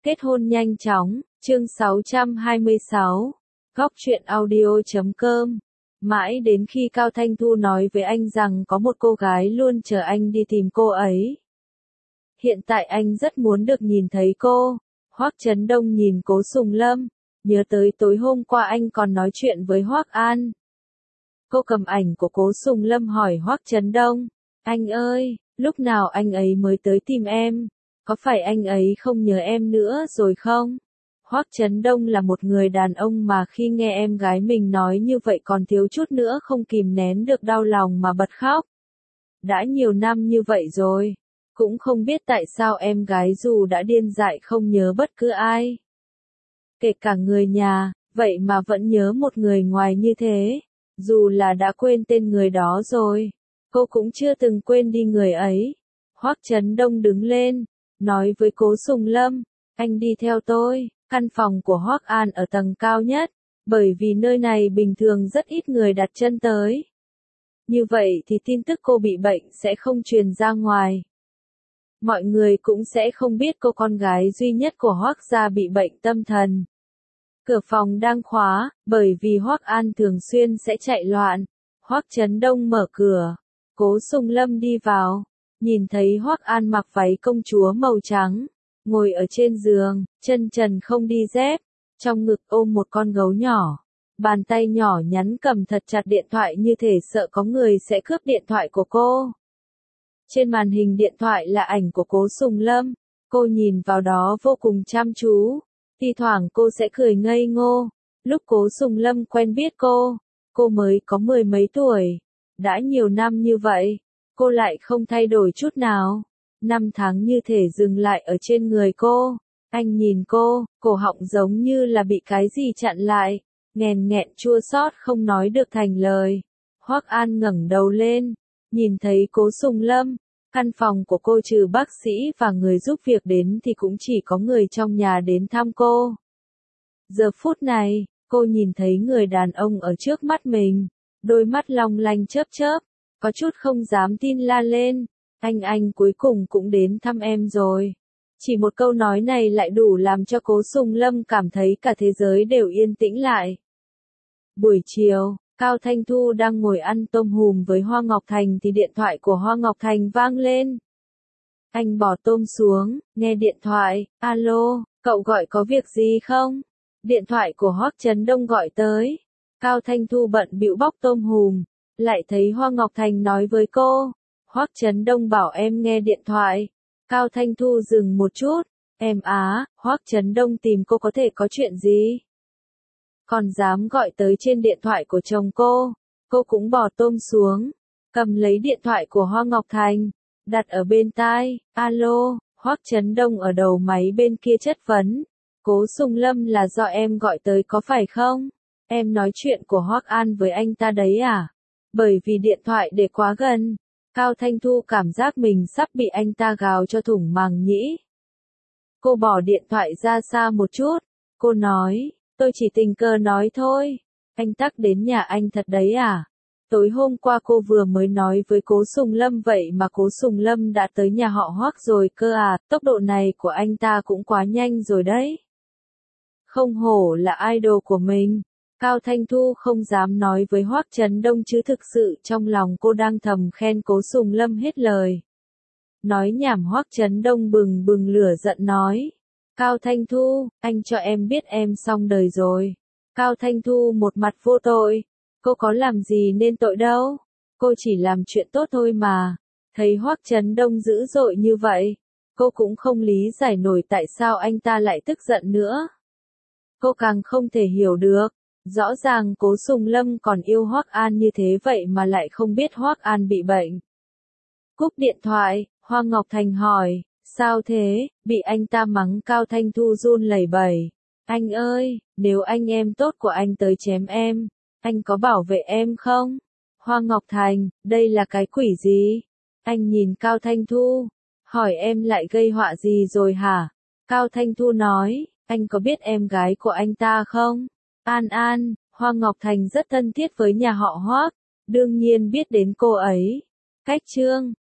Kết hôn nhanh chóng, chương 626, Góc truyện audio.com. Mãi đến khi Cao Thanh Thu nói với anh rằng có một cô gái luôn chờ anh đi tìm cô ấy. Hiện tại anh rất muốn được nhìn thấy cô. Hoắc Chấn Đông nhìn Cố Sùng Lâm, nhớ tới tối hôm qua anh còn nói chuyện với Hoắc An. Cô cầm ảnh của Cố Sùng Lâm hỏi Hoắc Chấn Đông, anh ơi, lúc nào anh ấy mới tới tìm em? Có phải anh ấy không nhớ em nữa rồi không? Hoắc Chấn Đông là một người đàn ông mà khi nghe em gái mình nói như vậy còn thiếu chút nữa không kìm nén được đau lòng mà bật khóc. Đã nhiều năm như vậy rồi, cũng không biết tại sao em gái dù đã điên dại không nhớ bất cứ ai. Kể cả người nhà, vậy mà vẫn nhớ một người ngoài như thế, dù là đã quên tên người đó rồi, cô cũng chưa từng quên đi người ấy. Hoắc Chấn Đông đứng lên, nói với Cố Sùng Lâm, anh đi theo tôi, căn phòng của Hoắc An ở tầng cao nhất, bởi vì nơi này bình thường rất ít người đặt chân tới. Như vậy thì tin tức cô bị bệnh sẽ không truyền ra ngoài. Mọi người cũng sẽ không biết cô con gái duy nhất của Hoắc gia bị bệnh tâm thần. Cửa phòng đang khóa, bởi vì Hoắc An thường xuyên sẽ chạy loạn. Hoắc Chấn Đông mở cửa, Cố Sùng Lâm đi vào, nhìn thấy Hoắc An mặc váy công chúa màu trắng, ngồi ở trên giường, chân trần không đi dép, trong ngực ôm một con gấu nhỏ. Bàn tay nhỏ nhắn cầm thật chặt điện thoại như thể sợ có người sẽ cướp điện thoại của cô. Trên màn hình điện thoại là ảnh của Cố Sùng Lâm, cô nhìn vào đó vô cùng chăm chú, thi thoảng cô sẽ cười ngây ngô. Lúc Cố Sùng Lâm quen biết cô mới có 10 mấy tuổi, đã nhiều năm như vậy, cô lại không thay đổi chút nào. 5 tháng như thể dừng lại ở trên người cô. Anh nhìn cô, cổ họng giống như là bị cái gì chặn lại, nghẹn nghẹn chua xót không nói được thành lời. Hoắc An ngẩng đầu lên, nhìn thấy Cố Sùng Lâm. Căn phòng của cô trừ bác sĩ và người giúp việc đến thì cũng chỉ có người trong nhà đến thăm cô. Giờ phút này, cô nhìn thấy người đàn ông ở trước mắt mình, đôi mắt long lanh chớp chớp, có chút không dám tin la lên, anh cuối cùng cũng đến thăm em rồi. Chỉ một câu nói này lại đủ làm cho Cố Sùng Lâm cảm thấy cả thế giới đều yên tĩnh lại. Buổi chiều, Cao Thanh Thu đang ngồi ăn tôm hùm với Hoa Ngọc Thành thì điện thoại của Hoa Ngọc Thành vang lên. Anh bỏ tôm xuống, nghe điện thoại, alo, cậu gọi có việc gì không? Điện thoại của Hoắc Chấn Đông gọi tới. Cao Thanh Thu bận bịu bóc tôm hùm, lại thấy Hoa Ngọc Thành nói với cô, Hoắc Chấn Đông bảo em nghe điện thoại. Cao Thanh Thu dừng một chút, em á, Hoắc Chấn Đông tìm cô có thể có chuyện gì? Còn dám gọi tới trên điện thoại của chồng cô cũng bỏ tôm xuống, cầm lấy điện thoại của Hoa Ngọc Thành, đặt ở bên tai, alo, Hoắc Chấn Đông ở đầu máy bên kia chất vấn, Cố Sùng Lâm là do em gọi tới có phải không? Em nói chuyện của Hoắc An với anh ta đấy à? Bởi vì điện thoại để quá gần, Cao Thanh Thu cảm giác mình sắp bị anh ta gào cho thủng màng nhĩ. Cô bỏ điện thoại ra xa một chút, cô nói, tôi chỉ tình cờ nói thôi, anh Tắc đến nhà anh thật đấy à? Tối hôm qua cô vừa mới nói với Cố Sùng Lâm vậy mà Cố Sùng Lâm đã tới nhà họ Hoắc rồi cơ à, tốc độ này của anh ta cũng quá nhanh rồi đấy. Không hổ là idol của mình. Cao Thanh Thu không dám nói với Hoắc Chấn Đông chứ thực sự trong lòng cô đang thầm khen Cố Sùng Lâm hết lời. Nói nhảm. Hoắc Chấn Đông bừng bừng lửa giận nói. Cao Thanh Thu, anh cho em biết em xong đời rồi. Cao Thanh Thu một mặt vô tội. Cô có làm gì nên tội đâu. Cô chỉ làm chuyện tốt thôi mà. Thấy Hoắc Chấn Đông dữ dội như vậy, cô cũng không lý giải nổi tại sao anh ta lại tức giận nữa. Cô càng không thể hiểu được. Rõ ràng Cố Sùng Lâm còn yêu Hoắc An như thế vậy mà lại không biết Hoắc An bị bệnh. Cúp điện thoại, Hoa Ngọc Thành hỏi, sao thế, bị anh ta mắng. Cao Thanh Thu run lẩy bẩy. Anh ơi, nếu anh em tốt của anh tới chém em, anh có bảo vệ em không? Hoa Ngọc Thành, đây là cái quỷ gì? Anh nhìn Cao Thanh Thu, hỏi em lại gây họa gì rồi hả? Cao Thanh Thu nói, anh có biết em gái của anh ta không? An An, Hoa Ngọc Thành rất thân thiết với nhà họ Hoắc, đương nhiên biết đến cô ấy. Cách chương